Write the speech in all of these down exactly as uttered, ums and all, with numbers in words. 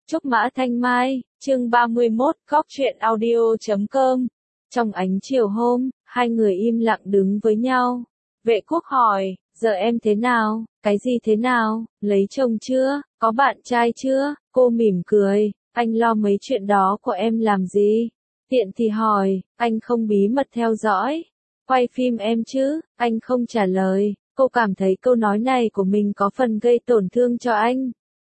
Trúc Mã Thanh Mai, chương ba mươi mốt, Cóc Truyện Audio chấm com. Trong ánh chiều hôm, hai người im lặng đứng với nhau. Vệ Quốc hỏi, giờ em thế nào, cái gì thế nào, lấy chồng chưa, có bạn trai chưa? Cô mỉm cười, anh lo mấy chuyện đó của em làm gì? Tiện thì hỏi, anh không bí mật theo dõi, quay phim em chứ? Anh không trả lời, cô cảm thấy câu nói này của mình có phần gây tổn thương cho anh.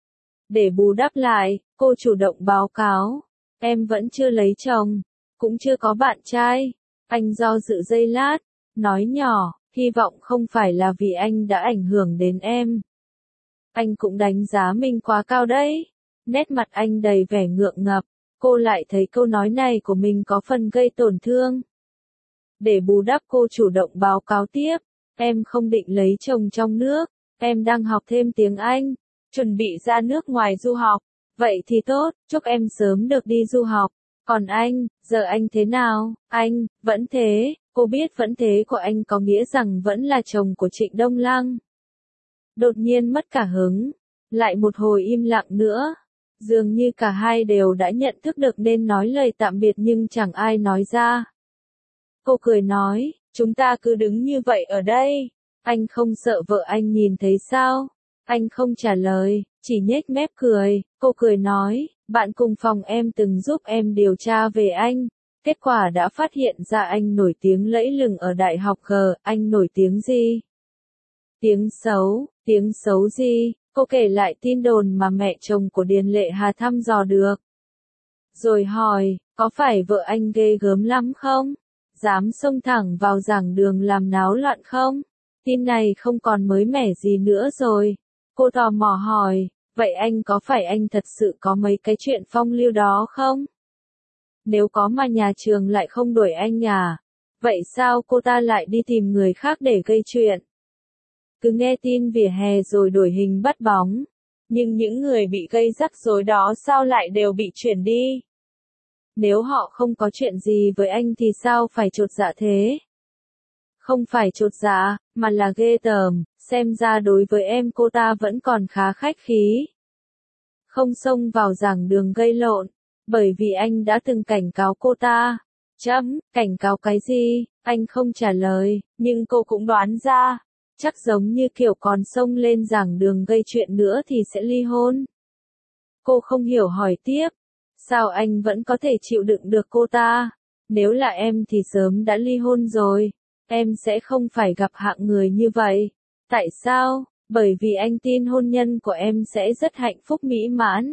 Để bù đắp lại, cô chủ động báo cáo, em vẫn chưa lấy chồng, cũng chưa có bạn trai. Anh do dự giây lát, nói nhỏ, hy vọng không phải là vì anh đã ảnh hưởng đến em. Anh cũng đánh giá mình quá cao đấy. Nét mặt anh đầy vẻ ngượng ngập, cô lại thấy câu nói này của mình có phần gây tổn thương. Để bù đắp cô chủ động báo cáo tiếp, em không định lấy chồng trong nước, em đang học thêm tiếng Anh, chuẩn bị ra nước ngoài du học. Vậy thì tốt, chúc em sớm được đi du học. Còn anh, giờ anh thế nào? Anh, vẫn thế. Cô biết vẫn thế của anh có nghĩa rằng vẫn là chồng của Trịnh Đông Lăng. Đột nhiên mất cả hứng. Lại một hồi im lặng nữa. Dường như cả hai đều đã nhận thức được nên nói lời tạm biệt nhưng chẳng ai nói ra. Cô cười nói, chúng ta cứ đứng như vậy ở đây. Anh không sợ vợ anh nhìn thấy sao? Anh không trả lời, chỉ nhếch mép cười. Cô cười nói, bạn cùng phòng em từng giúp em điều tra về anh. Kết quả đã phát hiện ra anh nổi tiếng lẫy lừng ở đại học G. Anh nổi tiếng gì? Tiếng xấu, tiếng xấu gì? Cô kể lại tin đồn mà mẹ chồng của Điền Lệ Hà thăm dò được. Rồi hỏi, có phải vợ anh ghê gớm lắm không? Dám xông thẳng vào giảng đường làm náo loạn không? Tin này không còn mới mẻ gì nữa rồi. Cô tò mò hỏi, vậy anh có phải anh thật sự có mấy cái chuyện phong lưu đó không? Nếu có mà nhà trường lại không đuổi anh à? Vậy sao cô ta lại đi tìm người khác để gây chuyện? Cứ nghe tin vỉa hè rồi đổi hình bắt bóng. Nhưng những người bị gây rắc rối đó sao lại đều bị chuyển đi? Nếu họ không có chuyện gì với anh thì sao phải chột dạ thế? Không phải chột dạ, mà là ghê tởm, xem ra đối với em cô ta vẫn còn khá khách khí. Không xông vào giảng đường gây lộn, bởi vì anh đã từng cảnh cáo cô ta. Chấm, cảnh cáo cái gì? Anh không trả lời, nhưng cô cũng đoán ra. Chắc giống như kiểu còn xông lên giảng đường gây chuyện nữa thì sẽ ly hôn. Cô không hiểu hỏi tiếp. Sao anh vẫn có thể chịu đựng được cô ta? Nếu là em thì sớm đã ly hôn rồi. Em sẽ không phải gặp hạng người như vậy. Tại sao? Bởi vì anh tin hôn nhân của em sẽ rất hạnh phúc mỹ mãn.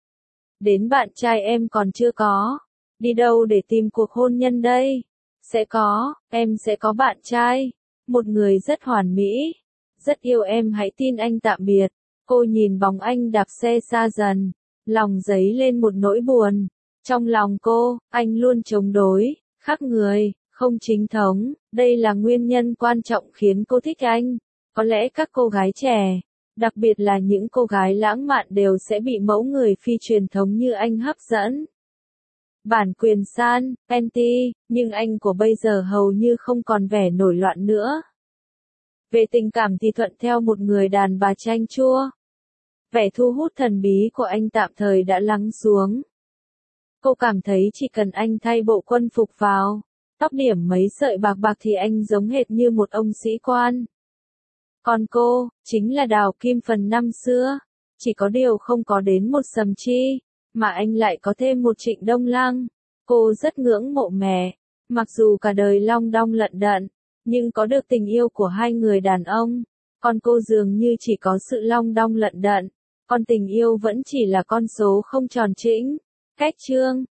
Đến bạn trai em còn chưa có. Đi đâu để tìm cuộc hôn nhân đây? Sẽ có, em sẽ có bạn trai. Một người rất hoàn mỹ. Rất yêu em, hãy tin anh. Tạm biệt. Cô nhìn bóng anh đạp xe xa dần. Lòng dấy lên một nỗi buồn. Trong lòng cô, anh luôn chống đối, khác người, không chính thống. Đây là nguyên nhân quan trọng khiến cô thích anh. Có lẽ các cô gái trẻ, đặc biệt là những cô gái lãng mạn đều sẽ bị mẫu người phi truyền thống như anh hấp dẫn. Bản quyền san, anti, nhưng anh của bây giờ hầu như không còn vẻ nổi loạn nữa. Về tình cảm thì thuận theo một người đàn bà chanh chua. Vẻ thu hút thần bí của anh tạm thời đã lắng xuống. Cô cảm thấy chỉ cần anh thay bộ quân phục vào, tóc điểm mấy sợi bạc bạc thì anh giống hệt như một ông sĩ quan. Còn cô, chính là Đào Kim Phần năm xưa. Chỉ có điều không có đến một Sầm Chi, mà anh lại có thêm một Trịnh Đông Lăng. Cô rất ngưỡng mộ mẹ. Mặc dù cả đời long đong lận đận, nhưng có được tình yêu của hai người đàn ông. Còn cô dường như chỉ có sự long đong lận đận. Còn tình yêu vẫn chỉ là con số không tròn chỉnh. Cách chương